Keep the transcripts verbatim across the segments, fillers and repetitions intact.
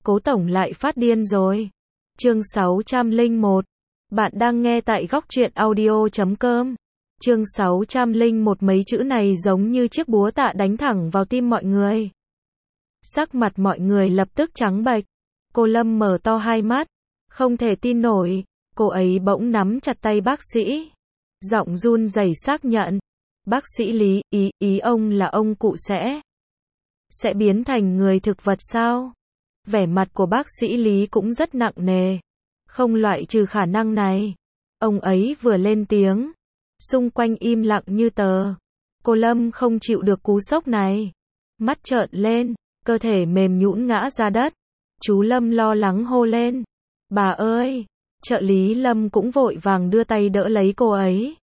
Cố tổng lại phát điên rồi. Chương sáu trăm lẻ một. Bạn đang nghe tại góc truyện audio chấm com. Chương sáu trăm lẻ một. Mấy chữ này giống như chiếc búa tạ đánh thẳng vào tim mọi người. Sắc mặt mọi người lập tức trắng bệch. Cô Lâm mở to hai mắt, không thể tin nổi. Cô ấy bỗng nắm chặt tay bác sĩ, giọng run rẩy xác nhận. Bác sĩ Lý, ý, ý ông là ông cụ sẽ sẽ biến thành người thực vật sao? Vẻ mặt của bác sĩ Lý cũng rất nặng nề. Không loại trừ khả năng này. Ông ấy vừa lên tiếng, xung quanh im lặng như tờ. Cô Lâm không chịu được cú sốc này, mắt trợn lên, cơ thể mềm nhũn ngã ra đất. Chú Lâm lo lắng hô lên, bà ơi! Trợ lý Lâm cũng vội vàng đưa tay đỡ lấy cô ấy.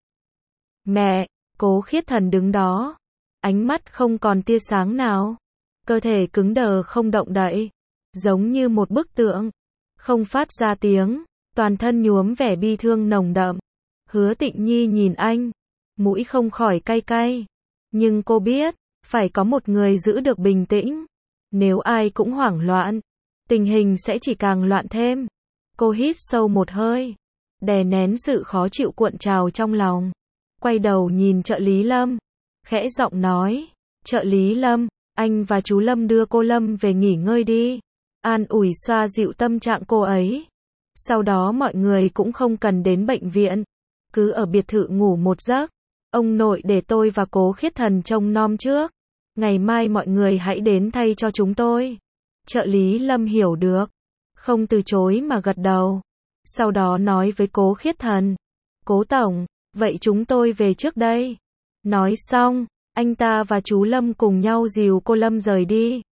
Mẹ! Cố Khiết Thần đứng đó, ánh mắt không còn tia sáng nào, cơ thể cứng đờ không động đậy, giống như một bức tượng, không phát ra tiếng, toàn thân nhuốm vẻ bi thương nồng đậm. Hứa Tịnh Nhi nhìn anh, mũi không khỏi cay cay, nhưng cô biết, phải có một người giữ được bình tĩnh. Nếu ai cũng hoảng loạn, tình hình sẽ chỉ càng loạn thêm. Cô hít sâu một hơi, đè nén sự khó chịu cuộn trào trong lòng, quay đầu nhìn trợ lý Lâm, khẽ giọng nói, trợ lý Lâm, anh và chú Lâm đưa cô Lâm về nghỉ ngơi đi, an ủi xoa dịu tâm trạng cô ấy. Sau đó mọi người cũng không cần đến bệnh viện, cứ ở biệt thự ngủ một giấc. Ông nội để tôi và Cố Khiết Thần trông nom trước, ngày mai mọi người hãy đến thay cho chúng tôi. Trợ lý Lâm hiểu được, không từ chối mà gật đầu. Sau đó nói với Cố Khiết Thần, Cố tổng, vậy chúng tôi về trước đây. Nói xong, anh ta và chú Lâm cùng nhau dìu cô Lâm rời đi.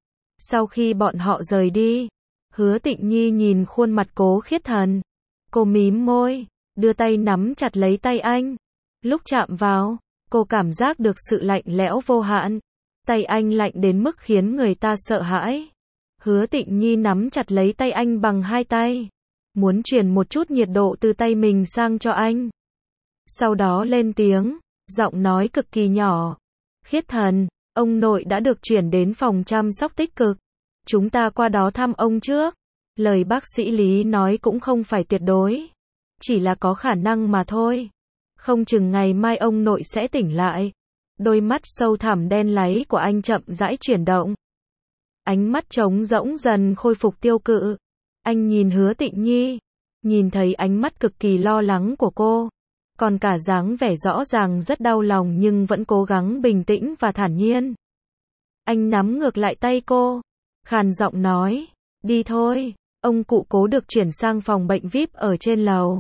Sau khi bọn họ rời đi, Hứa Tịnh Nhi nhìn khuôn mặt Cố Khiết Thần. Cô mím môi, đưa tay nắm chặt lấy tay anh. Lúc chạm vào, cô cảm giác được sự lạnh lẽo vô hạn. Tay anh lạnh đến mức khiến người ta sợ hãi. Hứa Tịnh Nhi nắm chặt lấy tay anh bằng hai tay, muốn truyền một chút nhiệt độ từ tay mình sang cho anh. Sau đó lên tiếng, giọng nói cực kỳ nhỏ. Khiết Thần, ông nội đã được chuyển đến phòng chăm sóc tích cực. Chúng ta qua đó thăm ông trước. Lời bác sĩ Lý nói cũng không phải tuyệt đối, chỉ là có khả năng mà thôi. Không chừng ngày mai ông nội sẽ tỉnh lại. Đôi mắt sâu thẳm đen láy của anh chậm rãi chuyển động. Ánh mắt trống rỗng dần khôi phục tiêu cự. Anh nhìn Hứa Tịnh Nhi, nhìn thấy ánh mắt cực kỳ lo lắng của cô, còn cả dáng vẻ rõ ràng rất đau lòng nhưng vẫn cố gắng bình tĩnh và thản nhiên. Anh nắm ngược lại tay cô, khàn giọng nói, đi thôi, ông cụ Cố được chuyển sang phòng bệnh vi ai pi ở trên lầu.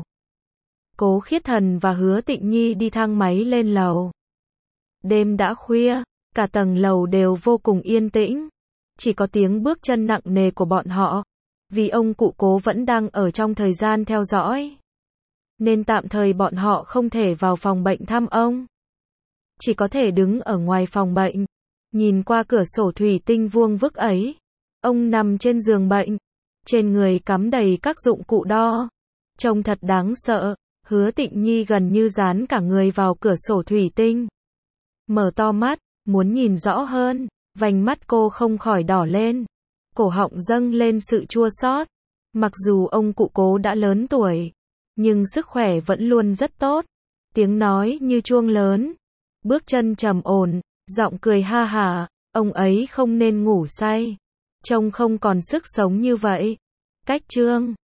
Cố Khiết Thần và Hứa Tịnh Nhi đi thang máy lên lầu. Đêm đã khuya, cả tầng lầu đều vô cùng yên tĩnh. Chỉ có tiếng bước chân nặng nề của bọn họ, vì ông cụ Cố vẫn đang ở trong thời gian theo dõi, nên tạm thời bọn họ không thể vào phòng bệnh thăm ông. Chỉ có thể đứng ở ngoài phòng bệnh, nhìn qua cửa sổ thủy tinh vuông vức ấy. Ông nằm trên giường bệnh, trên người cắm đầy các dụng cụ đo, trông thật đáng sợ. Hứa Tịnh Nhi gần như dán cả người vào cửa sổ thủy tinh, mở to mắt, muốn nhìn rõ hơn. Vành mắt cô không khỏi đỏ lên, cổ họng dâng lên sự chua xót. Mặc dù ông cụ Cố đã lớn tuổi, nhưng sức khỏe vẫn luôn rất tốt. Tiếng nói như chuông lớn, bước chân trầm ổn, giọng cười ha hả. Ông ấy không nên ngủ say, trông không còn sức sống như vậy. Cách chương